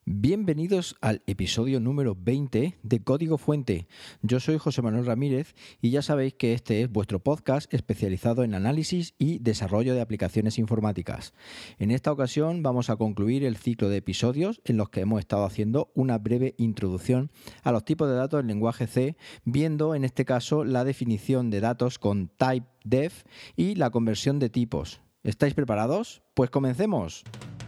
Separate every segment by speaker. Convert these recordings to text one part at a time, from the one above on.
Speaker 1: Bienvenidos al episodio número 20 de Código Fuente. Yo soy José Manuel Ramírez y ya sabéis que este es vuestro podcast especializado en análisis y desarrollo de aplicaciones informáticas. En esta ocasión vamos a concluir el ciclo de episodios en los que hemos estado haciendo una breve introducción a los tipos de datos en lenguaje C, viendo en este caso la definición de datos con typedef y la conversión de tipos. ¿Estáis preparados? Pues comencemos.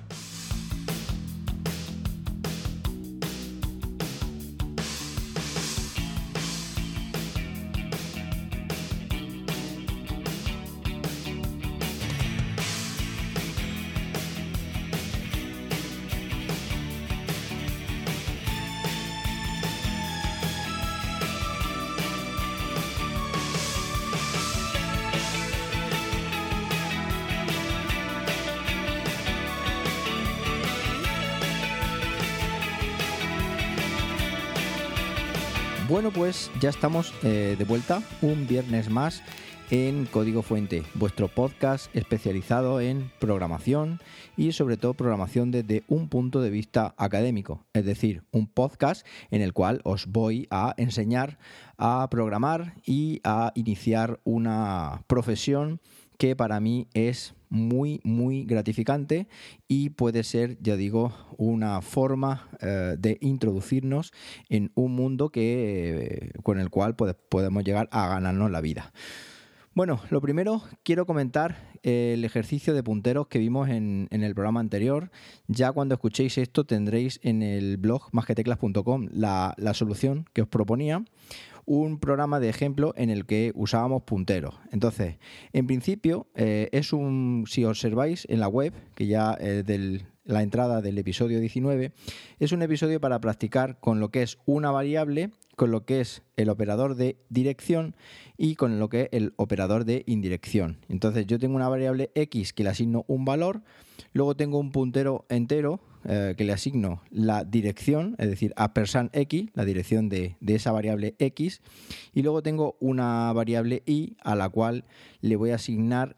Speaker 1: Bueno, pues ya estamos de vuelta un viernes más en Código Fuente, vuestro podcast especializado en programación y sobre todo programación desde un punto de vista académico, es decir, un podcast en el cual os voy a enseñar a programar y a iniciar una profesión que para mí es muy gratificante y puede ser, ya digo, una forma de introducirnos en un mundo con el cual podemos llegar a ganarnos la vida. Bueno, lo primero, quiero comentar el ejercicio de punteros que vimos en el programa anterior. Ya cuando escuchéis esto tendréis en el blog masqueteclas.com la solución que os proponía. Un programa de ejemplo en el que usábamos punteros. Entonces, en principio, si observáis en la web, que ya la entrada del episodio 19, es un episodio para practicar con lo que es una variable, con lo que es el operador de dirección y con lo que es el operador de indirección. Entonces, yo tengo una variable x que le asigno un valor, luego tengo un puntero entero que le asigno la dirección, es decir, $x, la dirección de esa variable x, y luego tengo una variable y a la cual le voy a asignar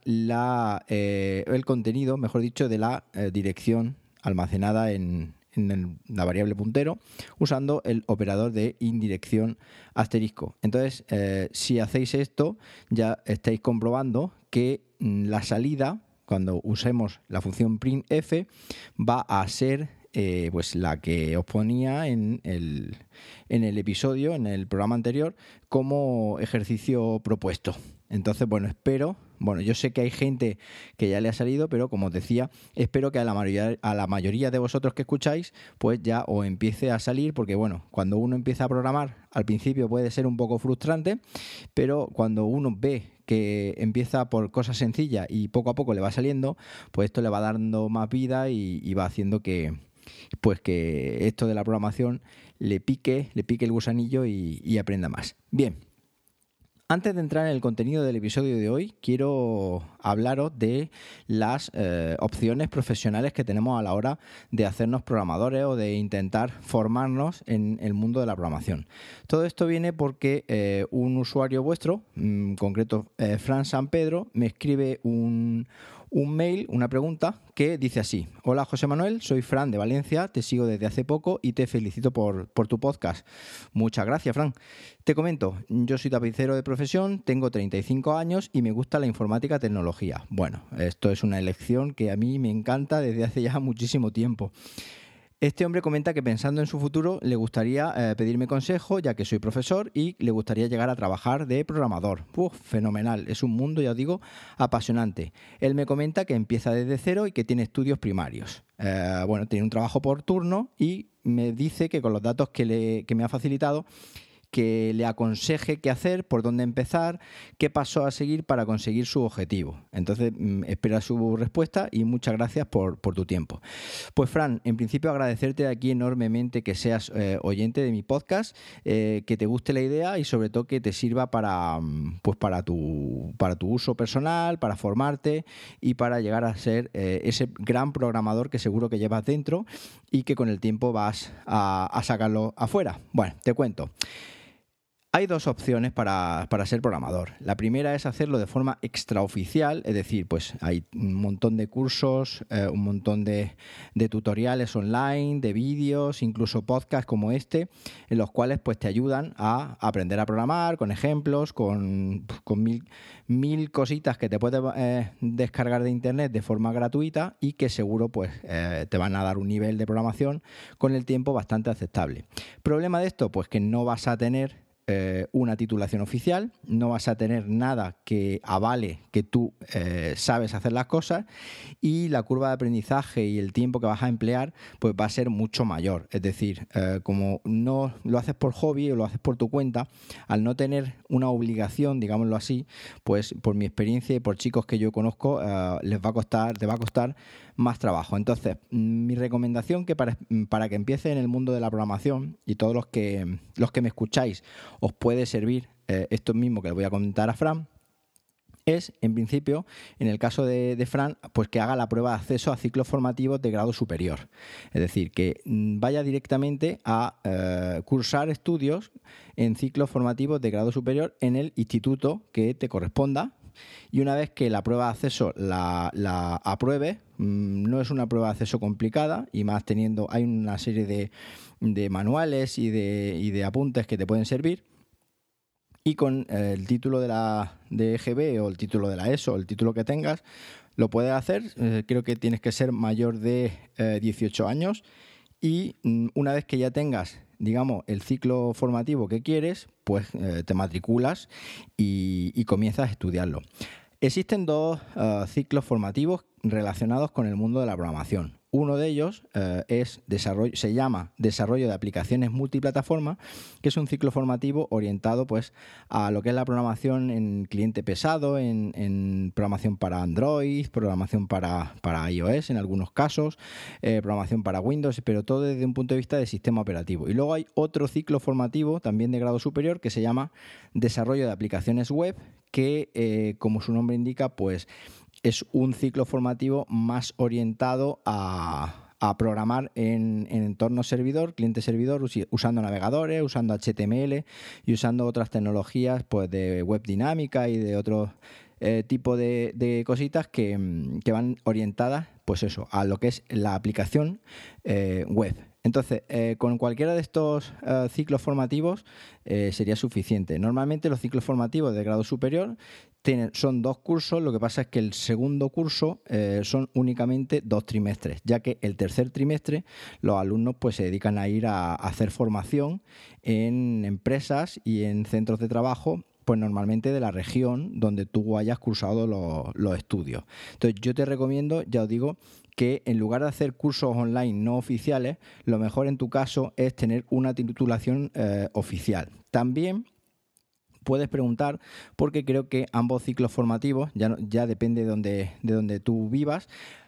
Speaker 1: el contenido, mejor dicho, de la dirección almacenada en la variable puntero, usando el operador de indirección asterisco. Entonces, si hacéis esto, ya estáis comprobando que la salida, cuando usemos la función printf, va a ser pues la que os ponía en el episodio, en el programa anterior, como ejercicio propuesto. Entonces, yo sé que hay gente que ya le ha salido, pero como os decía, espero que a la mayoría de vosotros que escucháis, pues ya os empiece a salir, porque cuando uno empieza a programar, al principio puede ser un poco frustrante, pero cuando uno ve que empieza por cosas sencillas y poco a poco le va saliendo, pues esto le va dando más vida y va haciendo que esto de la programación le pique el gusanillo y aprenda más. Bien. Antes de entrar en el contenido del episodio de hoy, quiero hablaros de las opciones profesionales que tenemos a la hora de hacernos programadores o de intentar formarnos en el mundo de la programación. Todo esto viene porque un usuario vuestro, en concreto Fran San Pedro, me escribe un mail, una pregunta que dice así: hola José Manuel, soy Fran de Valencia, te sigo desde hace poco y te felicito por tu podcast. Muchas gracias, Fran. Te comento, yo soy tapicero de profesión, tengo 35 años y me gusta la informática y tecnología. Bueno, esto es una elección que a mí me encanta desde hace ya muchísimo tiempo. Este hombre comenta que pensando en su futuro le gustaría pedirme consejo, ya que soy profesor y le gustaría llegar a trabajar de programador. Fenomenal, es un mundo, ya os digo, apasionante. Él me comenta que empieza desde cero y que tiene estudios primarios. Tiene un trabajo por turno y me dice que con los datos que me ha facilitado, que le aconseje qué hacer, por dónde empezar, qué paso a seguir para conseguir su objetivo. Entonces, espera su respuesta y muchas gracias por tu tiempo. Pues, Fran, en principio agradecerte aquí enormemente que seas oyente de mi podcast, que te guste la idea y sobre todo que te sirva para tu uso personal, para formarte y para llegar a ser ese gran programador que seguro que llevas dentro y que con el tiempo vas a sacarlo afuera. Bueno, te cuento. Hay dos opciones para ser programador. La primera es hacerlo de forma extraoficial, es decir, pues hay un montón de cursos, un montón de tutoriales online, de vídeos, incluso podcasts como este, en los cuales pues te ayudan a aprender a programar con ejemplos, con mil cositas que te puedes descargar de internet de forma gratuita y que seguro pues te van a dar un nivel de programación con el tiempo bastante aceptable. ¿Problema de esto? Pues que no vas a tener una titulación oficial, no vas a tener nada que avale que tú sabes hacer las cosas, y la curva de aprendizaje y el tiempo que vas a emplear pues va a ser mucho mayor. Es decir, como no lo haces por hobby o lo haces por tu cuenta, al no tener una obligación, digámoslo así, pues por mi experiencia y por chicos que yo conozco, te va a costar más trabajo. Entonces, mi recomendación que para que empiece en el mundo de la programación, y todos los que me escucháis os puede servir esto mismo que le voy a comentar a Fran, es, en principio, en el caso de Fran, pues que haga la prueba de acceso a ciclos formativos de grado superior. Es decir, que vaya directamente a cursar estudios en ciclos formativos de grado superior en el instituto que te corresponda. Y una vez que la prueba de acceso la apruebe, no es una prueba de acceso complicada, y más hay una serie de manuales y de apuntes que te pueden servir. Y con el título de EGB o el título de la ESO, o el título que tengas, lo puedes hacer. Creo que tienes que ser mayor de 18 años. Y una vez que ya tengas, digamos, el ciclo formativo que quieres, pues te matriculas y comienzas a estudiarlo. Existen dos ciclos formativos relacionados con el mundo de la programación. Uno de ellos se llama Desarrollo de Aplicaciones Multiplataforma, que es un ciclo formativo orientado pues a lo que es la programación en cliente pesado, en programación para Android, programación para iOS en algunos casos, programación para Windows, pero todo desde un punto de vista de sistema operativo. Y luego hay otro ciclo formativo también de grado superior que se llama Desarrollo de Aplicaciones Web, que como su nombre indica, pues es un ciclo formativo más orientado a programar en entorno servidor, cliente-servidor, usando navegadores, usando HTML y usando otras tecnologías pues de web dinámica y de otro tipo de cositas que van orientadas pues eso, a lo que es la aplicación web. Entonces, con cualquiera de estos ciclos formativos sería suficiente. Normalmente los ciclos formativos de grado superior son 2 cursos, lo que pasa es que el segundo curso son únicamente 2 trimestres, ya que el tercer trimestre los alumnos pues se dedican a ir a hacer formación en empresas y en centros de trabajo, pues normalmente de la región donde tú hayas cursado los estudios. Entonces yo te recomiendo, ya os digo, que en lugar de hacer cursos online no oficiales, lo mejor en tu caso es tener una titulación oficial. También puedes preguntar, porque creo que ambos ciclos formativos, ya depende de donde tú vivas,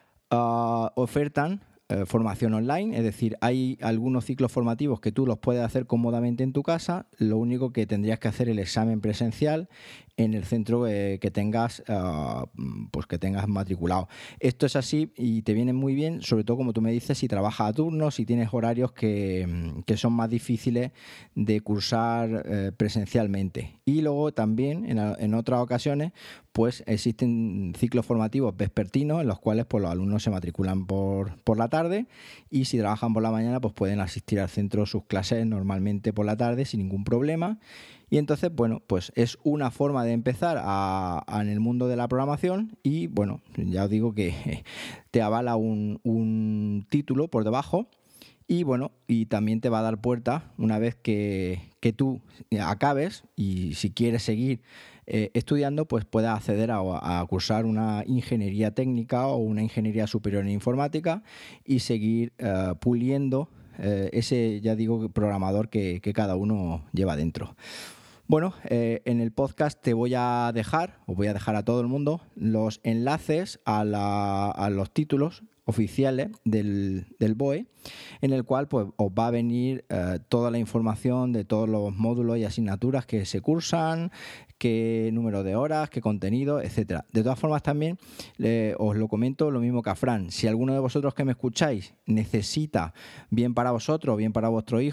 Speaker 1: ofertan formación online, es decir, hay algunos ciclos formativos que tú los puedes hacer cómodamente en tu casa, lo único que tendrías que hacer el examen presencial en el centro que tengas matriculado. Esto es así y te viene muy bien, sobre todo como tú me dices, si trabajas a turnos, si tienes horarios que son más difíciles de cursar presencialmente. Y luego también en otras ocasiones pues existen ciclos formativos vespertinos en los cuales pues, los alumnos se matriculan por la tarde, y si trabajan por la mañana pues pueden asistir al centro sus clases normalmente por la tarde sin ningún problema. Y entonces, bueno, pues es una forma de empezar en el mundo de la programación, y bueno, ya os digo que te avala un título por debajo. Y bueno, y también te va a dar puerta una vez que tú acabes, y si quieres seguir estudiando, pues puedas acceder a cursar una ingeniería técnica o una ingeniería superior en informática y seguir puliendo ese, ya digo, programador que cada uno lleva dentro. Bueno, en el podcast os voy a dejar a todo el mundo los enlaces a los títulos oficiales del BOE, en el cual pues os va a venir toda la información de todos los módulos y asignaturas que se cursan, qué número de horas, qué contenido, etcétera. De todas formas también os lo comento lo mismo que a Fran. Si alguno de vosotros que me escucháis necesita, bien para vosotros, bien para vuestro hijo,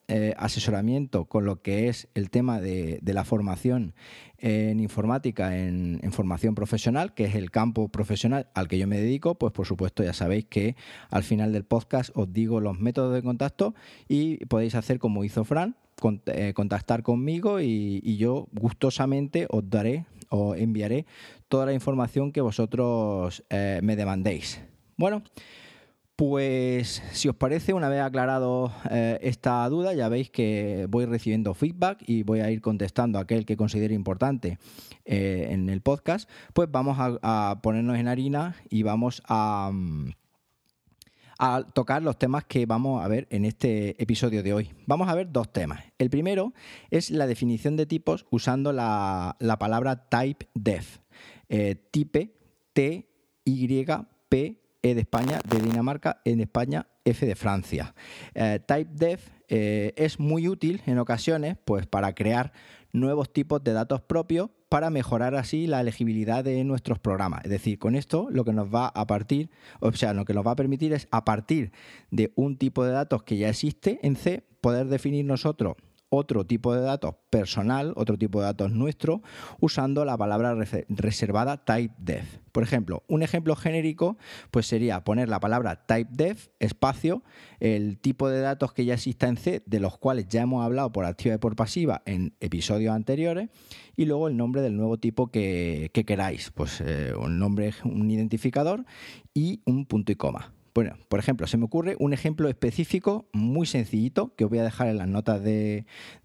Speaker 1: asesoramiento con lo que es el tema de la formación en informática, en formación profesional, que es el campo profesional al que yo me dedico, pues por supuesto ya sabéis que al final del podcast os digo los métodos de contacto y podéis hacer como hizo Fran, contactar conmigo y yo gustosamente os enviaré toda la información que vosotros me demandéis. Bueno, pues si os parece, una vez aclarado esta duda, ya veis que voy recibiendo feedback y voy a ir contestando a aquel que considere importante en el podcast. Pues vamos a ponernos en harina y vamos a tocar los temas que vamos a ver en este episodio de hoy. Vamos a ver dos temas. El primero es la definición de tipos usando la palabra typedef. Type, T-Y-P, E de España, de Dinamarca, en España, F de Francia. Typedef es muy útil en ocasiones pues, para crear nuevos tipos de datos propios para mejorar así la legibilidad de nuestros programas. Es decir, con esto lo que nos va a permitir es, a partir de un tipo de datos que ya existe en C, poder definir nosotros otro tipo de datos personal, otro tipo de datos nuestro, usando la palabra reservada typedef. Por ejemplo, un ejemplo genérico pues sería poner la palabra typedef, espacio, el tipo de datos que ya exista en C, de los cuales ya hemos hablado por activa y por pasiva en episodios anteriores, y luego el nombre del nuevo tipo que queráis, pues un nombre, un identificador y un punto y coma. Bueno, por ejemplo, se me ocurre un ejemplo específico muy sencillito que os voy a dejar en las notas del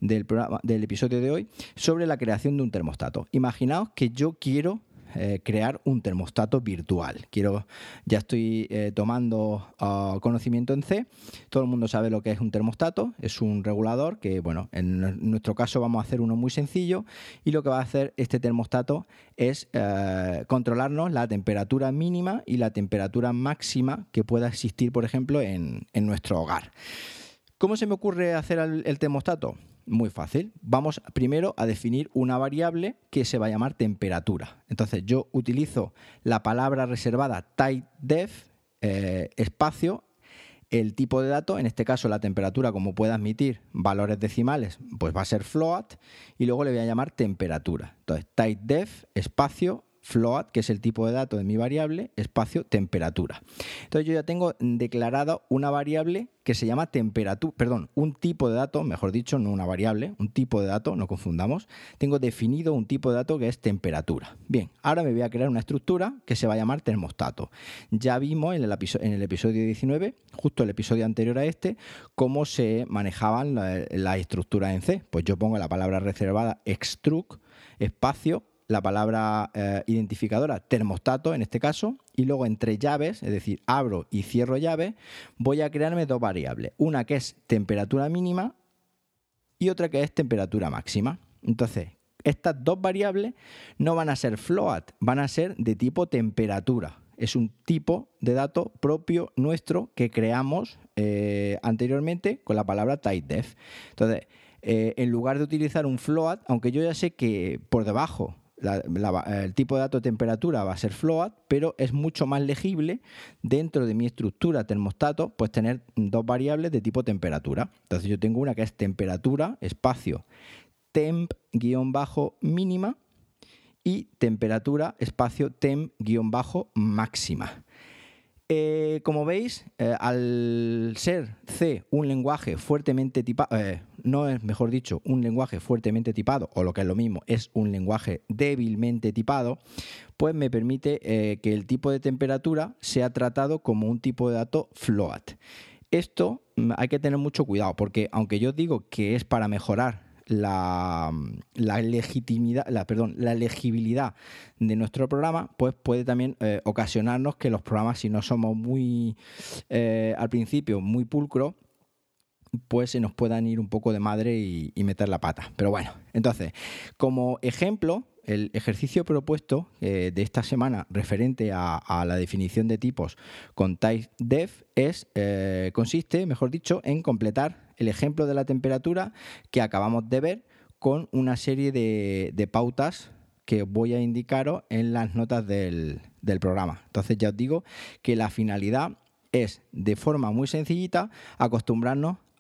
Speaker 1: episodio de hoy sobre la creación de un termostato. Imaginaos que yo quiero crear un termostato virtual. Ya estoy tomando conocimiento en C. Todo el mundo sabe lo que es un termostato. Es un regulador que, bueno, en nuestro caso vamos a hacer uno muy sencillo y lo que va a hacer este termostato es controlarnos la temperatura mínima y la temperatura máxima que pueda existir, por ejemplo, en nuestro hogar. ¿Cómo se me ocurre hacer el termostato? Muy fácil. Vamos primero a definir una variable que se va a llamar temperatura. Entonces yo utilizo la palabra reservada typedef, espacio, el tipo de dato, en este caso la temperatura, como puede admitir valores decimales, pues va a ser float y luego le voy a llamar temperatura. Entonces typedef, espacio, float, que es el tipo de dato de mi variable, espacio, temperatura. Entonces yo ya tengo declarado una variable que se llama temperatura, un tipo de dato, mejor dicho, no una variable, un tipo de dato, no confundamos. Tengo definido un tipo de dato que es temperatura. Bien, ahora me voy a crear una estructura que se va a llamar termostato. Ya vimos en el episodio 19, justo el episodio anterior a este, cómo se manejaban las estructuras en C. Pues yo pongo la palabra reservada extruct, espacio, la palabra identificadora termostato en este caso, y luego entre llaves, es decir, abro y cierro llaves, voy a crearme dos variables, una que es temperatura mínima y otra que es temperatura máxima. Entonces, estas dos variables no van a ser float, van a ser de tipo temperatura. Es un tipo de dato propio nuestro que creamos anteriormente con la palabra typedef. Entonces, en lugar de utilizar un float, aunque yo ya sé que por debajo el tipo de dato de temperatura va a ser float, pero es mucho más legible dentro de mi estructura termostato, pues tener dos variables de tipo temperatura. Entonces yo tengo una que es temperatura, espacio, temp-mínima y temperatura, espacio, temp-máxima. Como veis, al ser C un lenguaje fuertemente tipado, no es, mejor dicho, un lenguaje fuertemente tipado, o lo que es lo mismo, es un lenguaje débilmente tipado, pues me permite que el tipo de temperatura sea tratado como un tipo de dato float. Esto hay que tener mucho cuidado, porque aunque yo digo que es para mejorar la legibilidad de nuestro programa, pues puede también ocasionarnos que los programas, si no somos muy al principio muy pulcros, pues se nos puedan ir un poco de madre y meter la pata. Pero bueno, entonces, como ejemplo, el ejercicio propuesto de esta semana referente a la definición de tipos con typedef consiste, mejor dicho, en completar el ejemplo de la temperatura que acabamos de ver con una serie de pautas que voy a indicaros en las notas del programa. Entonces ya os digo que la finalidad es, de forma muy sencillita, acostumbrarnos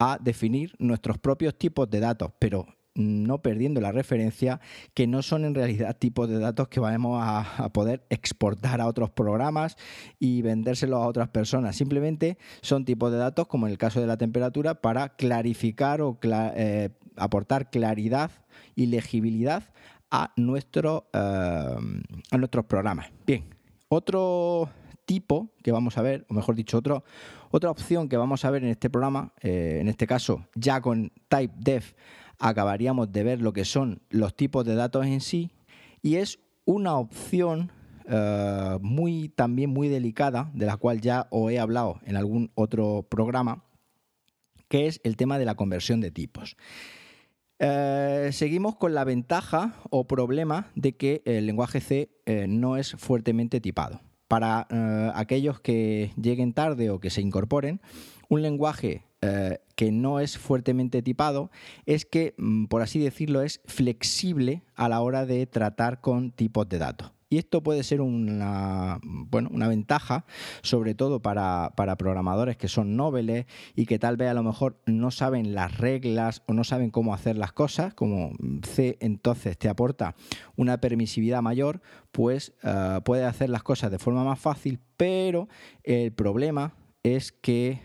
Speaker 1: a definir nuestros propios tipos de datos, pero no perdiendo la referencia que no son en realidad tipos de datos que vamos a poder exportar a otros programas y vendérselos a otras personas. Simplemente son tipos de datos, como en el caso de la temperatura, para clarificar o aportar claridad y legibilidad a nuestros programas. Bien, otro tipo que vamos a ver, o mejor dicho, otra opción que vamos a ver en este programa, en este caso ya con TypeDev, acabaríamos de ver lo que son los tipos de datos en sí, y es una opción también muy delicada, de la cual ya os he hablado en algún otro programa, que es el tema de la conversión de tipos. Seguimos con la ventaja o problema de que el lenguaje C no es fuertemente tipado. Para aquellos que lleguen tarde o que se incorporen, un lenguaje que no es fuertemente tipado es que, por así decirlo, es flexible a la hora de tratar con tipos de datos. Y esto puede ser una ventaja, sobre todo para programadores que son noveles y que tal vez a lo mejor no saben las reglas o no saben cómo hacer las cosas. Como C entonces te aporta una permisividad mayor, pues puedes hacer las cosas de forma más fácil, pero el problema es que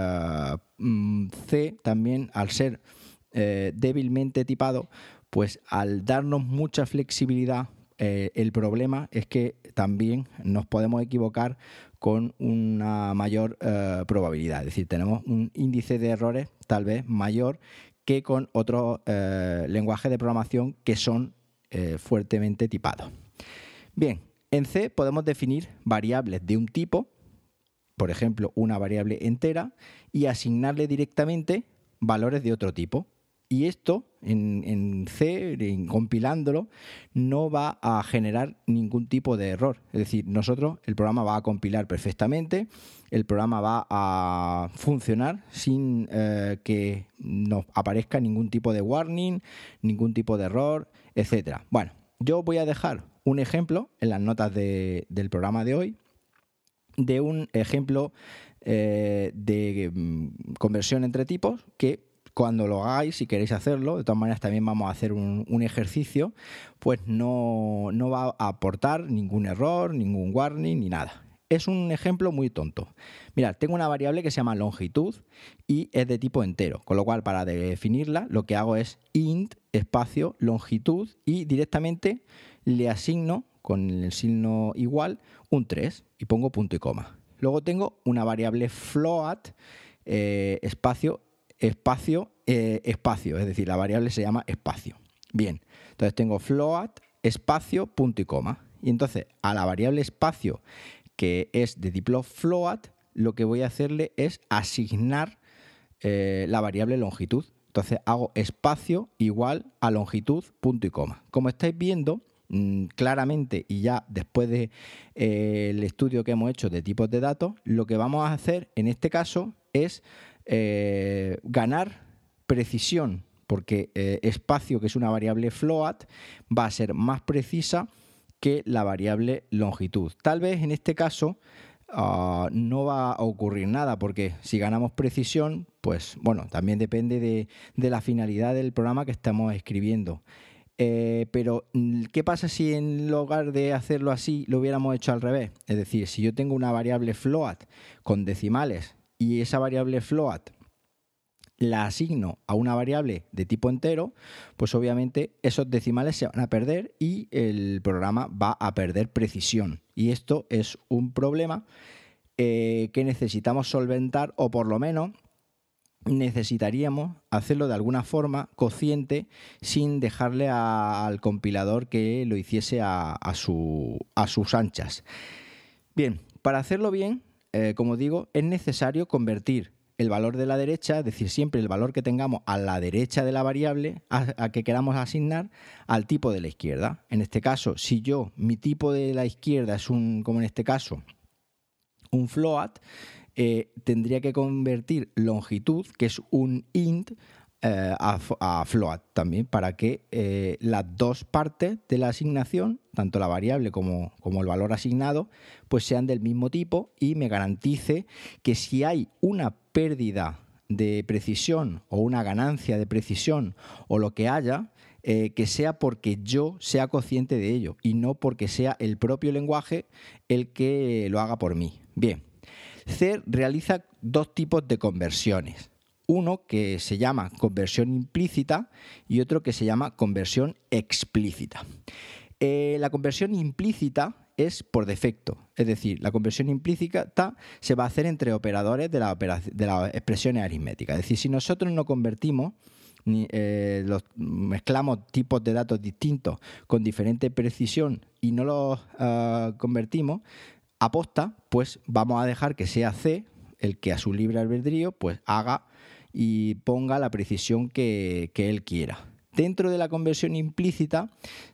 Speaker 1: C también, al ser débilmente tipado, pues al darnos mucha flexibilidad, el problema es que también nos podemos equivocar con una mayor probabilidad. Es decir, tenemos un índice de errores tal vez mayor que con otros lenguajes de programación que son fuertemente tipados. Bien, en C podemos definir variables de un tipo, por ejemplo, una variable entera, y asignarle directamente valores de otro tipo. Y esto, en C, compilándolo, no va a generar ningún tipo de error. Es decir, el programa va a compilar perfectamente, el programa va a funcionar sin que nos aparezca ningún tipo de warning, ningún tipo de error, etc. Bueno, yo voy a dejar un ejemplo en las notas del programa de hoy, de un ejemplo de conversión entre tipos que, cuando lo hagáis, si queréis hacerlo, de todas maneras también vamos a hacer un ejercicio, pues no va a aportar ningún error, ningún warning ni nada. Es un ejemplo muy tonto. Mirad, tengo una variable que se llama longitud y es de tipo entero, con lo cual para definirla lo que hago es int espacio longitud y directamente le asigno con el signo igual un 3 y pongo punto y coma. Luego tengo una variable float espacio, es decir, la variable se llama espacio. Bien, entonces tengo float, espacio, punto y coma. Y entonces a la variable espacio, que es de tipo float, lo que voy a hacerle es asignar la variable longitud. Entonces hago espacio igual a longitud, punto y coma. Como estáis viendo claramente, y ya después de el estudio que hemos hecho de tipos de datos, lo que vamos a hacer en este caso es ganar precisión, porque espacio, que es una variable float, va a ser más precisa que la variable longitud. Tal vez en este caso no va a ocurrir nada, porque si ganamos precisión, pues bueno, también depende de la finalidad del programa que estamos escribiendo. Pero ¿qué pasa si en lugar de hacerlo así lo hubiéramos hecho al revés? Es decir, si yo tengo una variable float con decimales y esa variable float la asigno a una variable de tipo entero, pues obviamente esos decimales se van a perder y el programa va a perder precisión. Y esto es un problema que necesitamos solventar, o por lo menos necesitaríamos hacerlo de alguna forma consciente, sin dejarle al compilador que lo hiciese a sus anchas. Bien, para hacerlo bien, como digo, es necesario convertir el valor de la derecha, es decir, siempre el valor que tengamos a la derecha de la variable a que queramos asignar, al tipo de la izquierda. En este caso, si mi tipo de la izquierda es como en este caso, un float, tendría que convertir longitud, que es un int, a float también, para que las dos partes de la asignación, tanto la variable como el valor asignado, pues sean del mismo tipo, y me garantice que si hay una pérdida de precisión o una ganancia de precisión o lo que haya, que sea porque yo sea consciente de ello y no porque sea el propio lenguaje el que lo haga por mí. Bien, C realiza dos tipos de conversiones. Uno que se llama conversión implícita y otro que se llama conversión explícita. La conversión implícita es por defecto, es decir, la conversión implícita se va a hacer entre operadores de las expresiones aritméticas. Es decir, si nosotros no convertimos, mezclamos tipos de datos distintos con diferente precisión y no los convertimos, aposta, pues vamos a dejar que sea C el que a su libre albedrío pues haga y ponga la precisión que él quiera. Dentro de la conversión implícita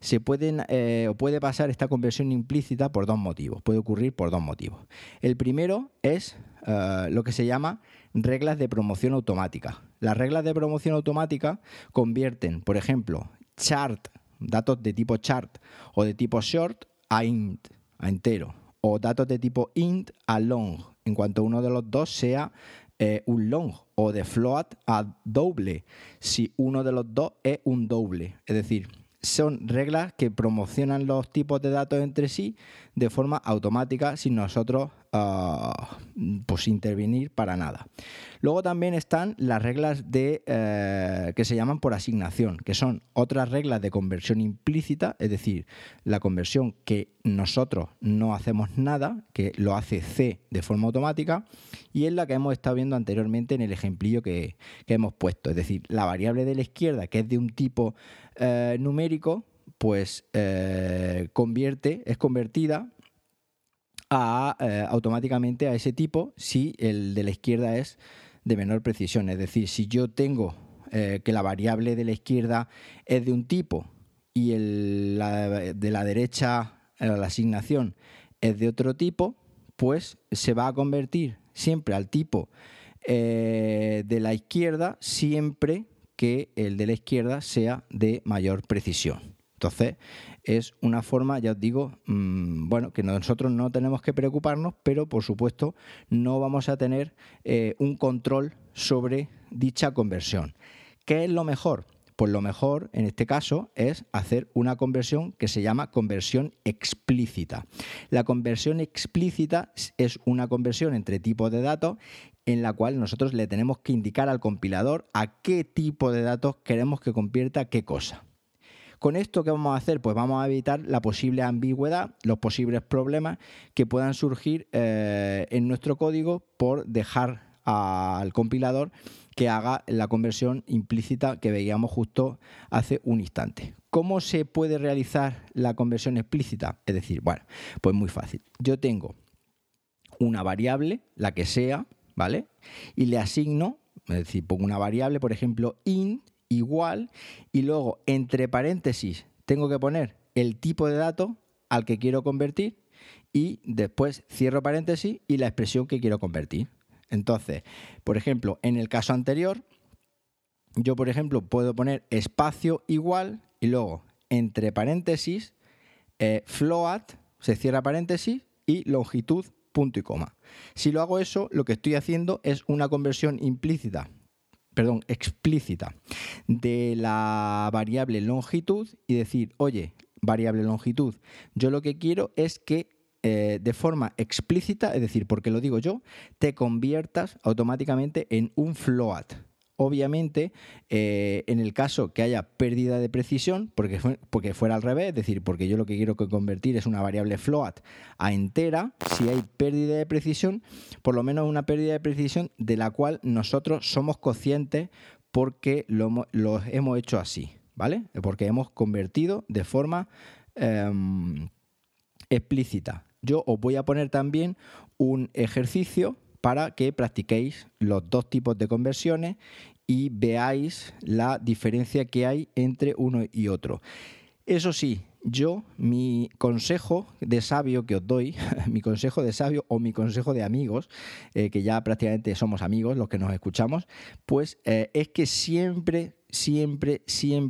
Speaker 1: puede pasar esta conversión implícita por dos motivos. Puede ocurrir por dos motivos. El primero es lo que se llama reglas de promoción automática. Las reglas de promoción automática convierten, por ejemplo, datos de tipo chart o de tipo short a int, a entero, o datos de tipo int a long, en cuanto uno de los dos sea un long, o de float a doble, si uno de los dos es un doble. Es decir, son reglas que promocionan los tipos de datos entre sí de forma automática sin nosotros pues intervenir para nada. Luego también están las reglas que se llaman por asignación, que son otras reglas de conversión implícita, es decir, la conversión que nosotros no hacemos nada, que lo hace C de forma automática, y es la que hemos estado viendo anteriormente en el ejemplillo que hemos puesto. Es decir, la variable de la izquierda, que es de un tipo numérico, pues es convertida automáticamente a ese tipo si el de la izquierda es de menor precisión. Es decir, si yo tengo que la variable de la izquierda es de un tipo y de la derecha la asignación es de otro tipo, pues se va a convertir siempre al tipo de la izquierda siempre que el de la izquierda sea de mayor precisión. Entonces, es una forma, ya os digo, que nosotros no tenemos que preocuparnos, pero por supuesto no vamos a tener un control sobre dicha conversión. ¿Qué es lo mejor? Pues lo mejor en este caso es hacer una conversión que se llama conversión explícita. La conversión explícita es una conversión entre tipos de datos en la cual nosotros le tenemos que indicar al compilador a qué tipo de datos queremos que convierta qué cosa. Con esto, ¿qué vamos a hacer? Pues vamos a evitar la posible ambigüedad, los posibles problemas que puedan surgir en nuestro código por dejar al compilador que haga la conversión implícita que veíamos justo hace un instante. ¿Cómo se puede realizar la conversión explícita? Es decir, bueno, pues muy fácil. Yo tengo una variable, la que sea, ¿vale? Y le asigno, es decir, pongo una variable, por ejemplo, int igual, y luego entre paréntesis tengo que poner el tipo de dato al que quiero convertir y después cierro paréntesis y la expresión que quiero convertir. Entonces, por ejemplo, en el caso anterior, yo, por ejemplo, puedo poner espacio igual y luego entre paréntesis float, se cierra paréntesis, y longitud, punto y coma. Si lo hago eso, lo que estoy haciendo es una conversión explícita de la variable longitud y decir, oye, variable longitud, yo lo que quiero es que de forma explícita, es decir, porque lo digo yo, te conviertas automáticamente en un float. Obviamente, en el caso que haya pérdida de precisión, porque fuera al revés, es decir, porque yo lo que quiero convertir es una variable float a entera, si hay pérdida de precisión, por lo menos una pérdida de precisión de la cual nosotros somos conscientes porque lo hemos hecho así, ¿vale? Porque hemos convertido de forma explícita. Yo os voy a poner también un ejercicio para que practiquéis los dos tipos de conversiones y veáis la diferencia que hay entre uno y otro. Eso sí, mi consejo de sabio que os doy, mi consejo de sabio o mi consejo de amigos, que ya prácticamente somos amigos los que nos escuchamos, pues es que siempre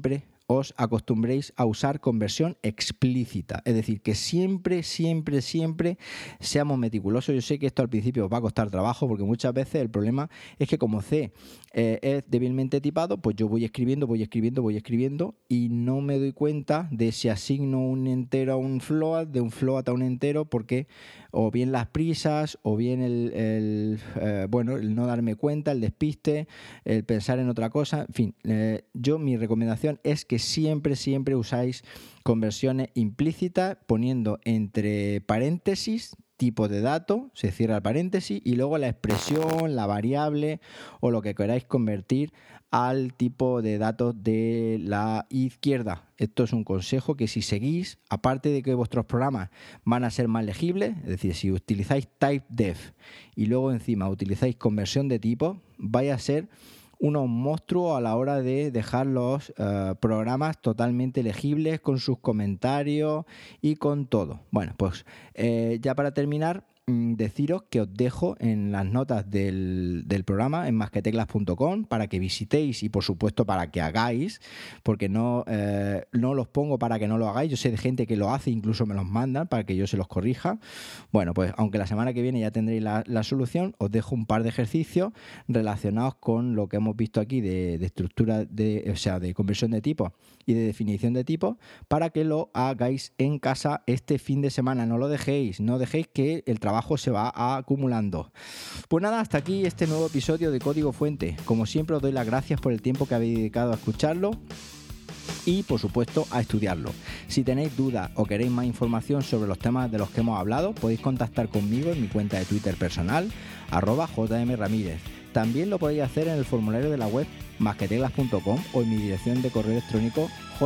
Speaker 1: os acostumbréis a usar conversión explícita. Es decir, que siempre seamos meticulosos. Yo sé que esto al principio os va a costar trabajo porque muchas veces el problema es que como C es débilmente tipado, pues yo voy escribiendo y no me doy cuenta de si asigno un entero a un float, de un float a un entero, porque o bien las prisas o bien el no darme cuenta, el despiste, el pensar en otra cosa, en fin, mi recomendación es que siempre usáis conversiones implícitas poniendo entre paréntesis tipo de dato, se cierra el paréntesis y luego la expresión, la variable o lo que queráis convertir al tipo de datos de la izquierda. Esto es un consejo que si seguís, aparte de que vuestros programas van a ser más legibles, es decir, si utilizáis typedef y luego encima utilizáis conversión de tipo, vais a ser unos monstruos a la hora de dejar los programas totalmente legibles con sus comentarios y con todo. Bueno, pues ya para terminar, deciros que os dejo en las notas del programa en masqueteclas.com para que visitéis y por supuesto para que hagáis, porque no los pongo para que no lo hagáis. Yo sé de gente que lo hace, incluso me los mandan para que yo se los corrija. Bueno, pues aunque la semana que viene ya tendréis la solución, os dejo un par de ejercicios relacionados con lo que hemos visto aquí de estructura, de conversión de tipos y de definición de tipos, para que lo hagáis en casa este fin de semana. No dejéis que el trabajo se va acumulando. Pues nada, hasta aquí este nuevo episodio de Código Fuente. Como siempre, os doy las gracias por el tiempo que habéis dedicado a escucharlo y, por supuesto, a estudiarlo. Si tenéis dudas o queréis más información sobre los temas de los que hemos hablado, podéis contactar conmigo en mi cuenta de Twitter personal, @jmramírez. También lo podéis hacer en el formulario de la web masqueteclas.com o en mi dirección de correo electrónico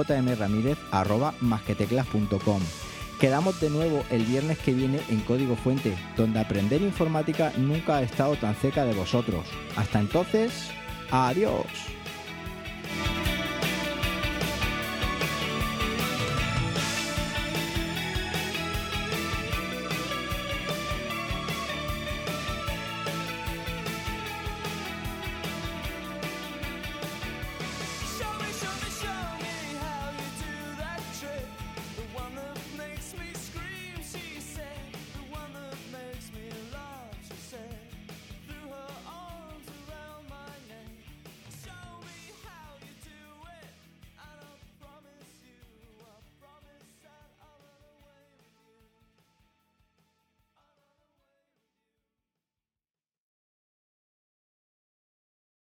Speaker 1: jmramírez@masqueteclas.com. Quedamos de nuevo el viernes que viene en Código Fuente, donde aprender informática nunca ha estado tan cerca de vosotros. Hasta entonces, adiós.